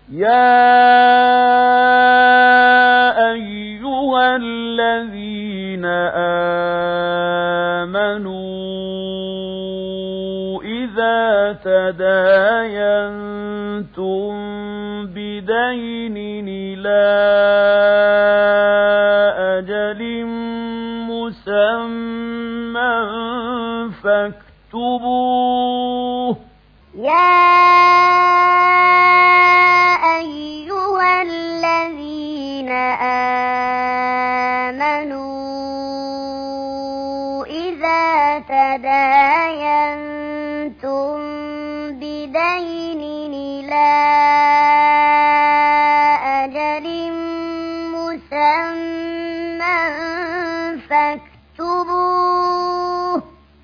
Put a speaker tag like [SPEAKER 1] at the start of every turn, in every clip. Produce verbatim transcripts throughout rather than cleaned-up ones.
[SPEAKER 1] يا أيها الذين آمنوا إذا تداينتم بدين إلى أجل مسمى فاكتبوه.
[SPEAKER 2] يا أيها الذين آمنوا إذا تداينتم بدين إلى أجل مسمى فاكتبوه.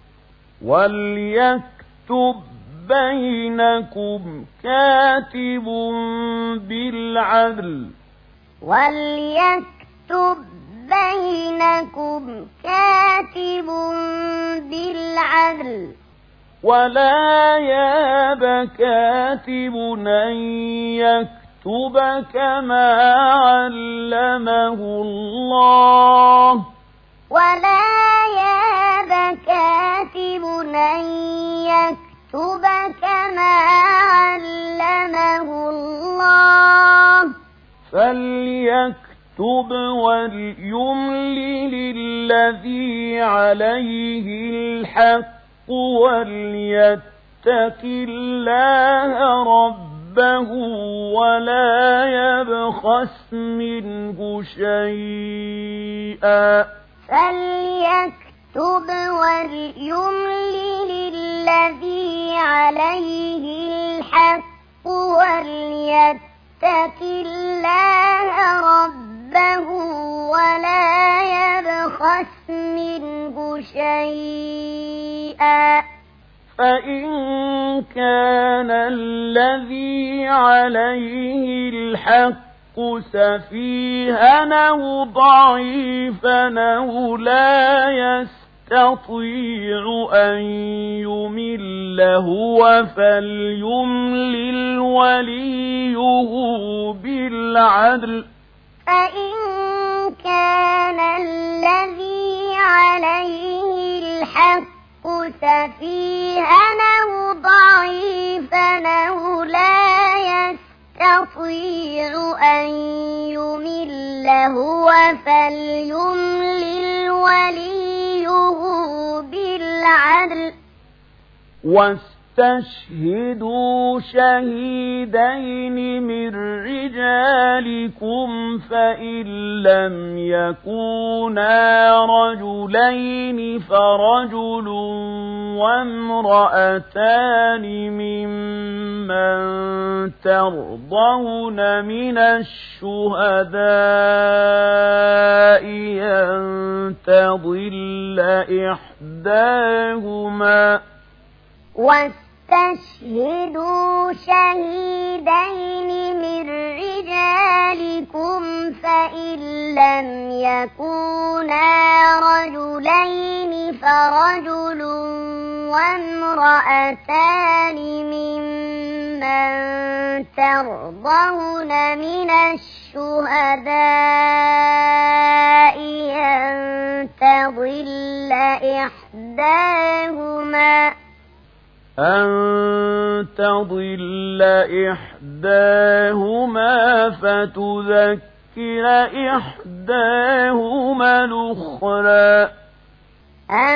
[SPEAKER 1] وليكتب بينكم كاتب بالعدل
[SPEAKER 2] وليكتب بينكم كاتب بالعدل
[SPEAKER 1] ولا ياب كاتب أن يكتب كما علمه الله
[SPEAKER 2] ولا ياب كاتب أن يكتب كما علمه الله
[SPEAKER 1] فليكتب وليملل الذي عليه الحق وليتق الله ربه ولا يبخس منه شيئا
[SPEAKER 2] فليكتب وليملل الذي عليه الحق وليتق الله ربه ولا يبخس منه شيئا.
[SPEAKER 1] فإن كان الذي عليه الحق سفيها أو ضعيفا أو لا يستطيع أن يمل هو فليملل وليه بالعدل.
[SPEAKER 2] فإن كان الذي عليه الحق سفيها أو ضعيفا أو لا يستطيع أن يمل هو فليملل وليه بالعدل.
[SPEAKER 1] واستشهدوا شهيدين من رجالكم فإن لم يكونا رجلين فرجل وامرأتان ممن ترضون من الشهداء أن تضل إحداهما.
[SPEAKER 2] واستشهدوا شهيدين من رجالكم فإن لم يكونا رجلين فرجل وامرأتان ممن ترضون من الشهداء أن تضل إحداهما
[SPEAKER 1] أن تضل إحداهما فتذكر إحداهما الأخرى
[SPEAKER 2] أن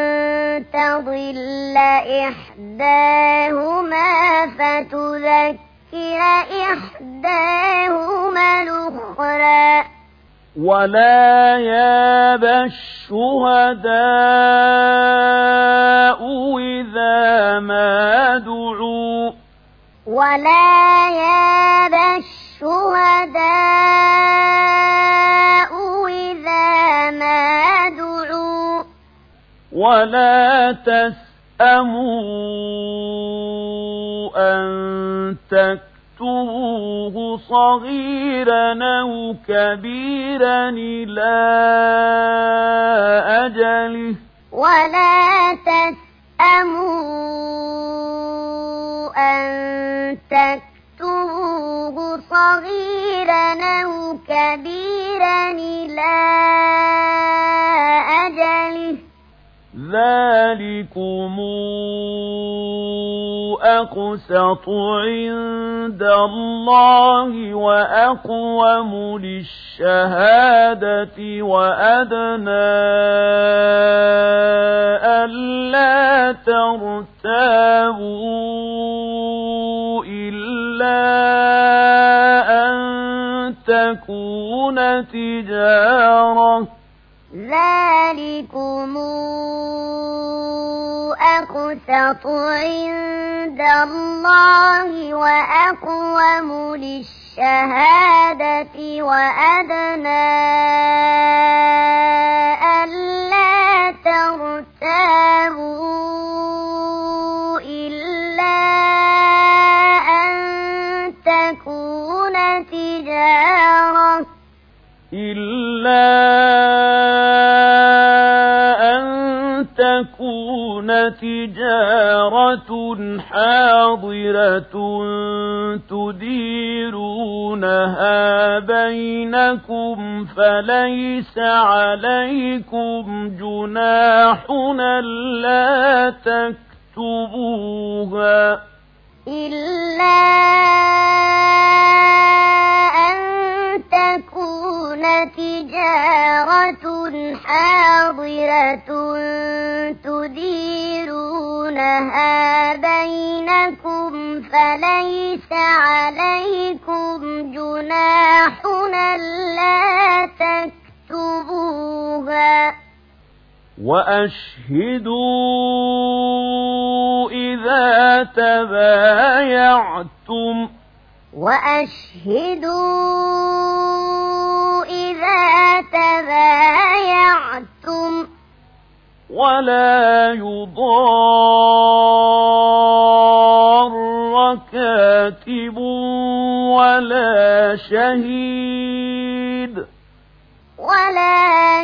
[SPEAKER 2] تضل إحداهما فتذكر إحداهما الأخرى
[SPEAKER 1] ولا ياب الشهداء إذا ما دعوا
[SPEAKER 2] ولا ياب الشهداء إذا ما دعوا
[SPEAKER 1] ولا تسأموا أن تكتبوه صغيرا أو كبيرا إلى أجله
[SPEAKER 2] ولا تسأموا أن تكتبوه صغيرا أو كبيرا إلى أجله
[SPEAKER 1] ذلكم أقسط عند الله وأقوم للشهادة وأدنى ألا ترتابوا إلا أن تكون تجارة
[SPEAKER 2] ذلكم أقسط عند الله وأقوم للشهادة وأدنى ألا ترتابوا إلا أن تكون تجارة
[SPEAKER 1] إلا أن تكون تجارة حاضرة تديرونها بينكم فليس عليكم جناح ألا تكتبوها
[SPEAKER 2] إلا أن تكون تجارة حاضرة تديرونها بينكم فليس عليكم جناح ألا تكتبوها
[SPEAKER 1] وأشهدوا إذا تبايعتم
[SPEAKER 2] وأشهدوا إذا تبايعتم
[SPEAKER 1] ولا يضار كاتب ولا شهيد
[SPEAKER 2] ولا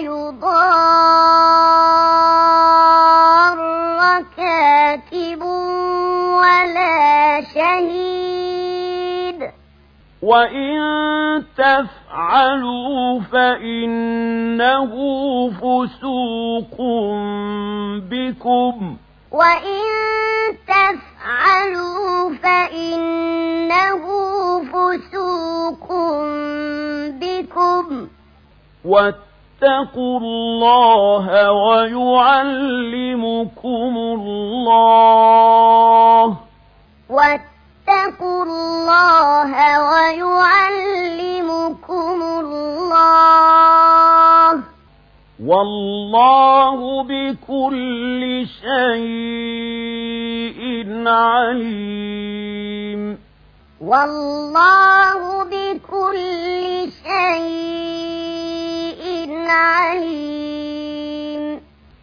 [SPEAKER 2] يضار كاتب ولا شهيد
[SPEAKER 1] وإن تفعلوا فإنه فسوق بكم
[SPEAKER 2] وإن تفعلوا فإنه فسوق بكم
[SPEAKER 1] واتقوا الله ويعلمكم الله
[SPEAKER 2] واتقوا الله ويعلمكم الله
[SPEAKER 1] والله بكل شيء عليم
[SPEAKER 2] والله بكل شيء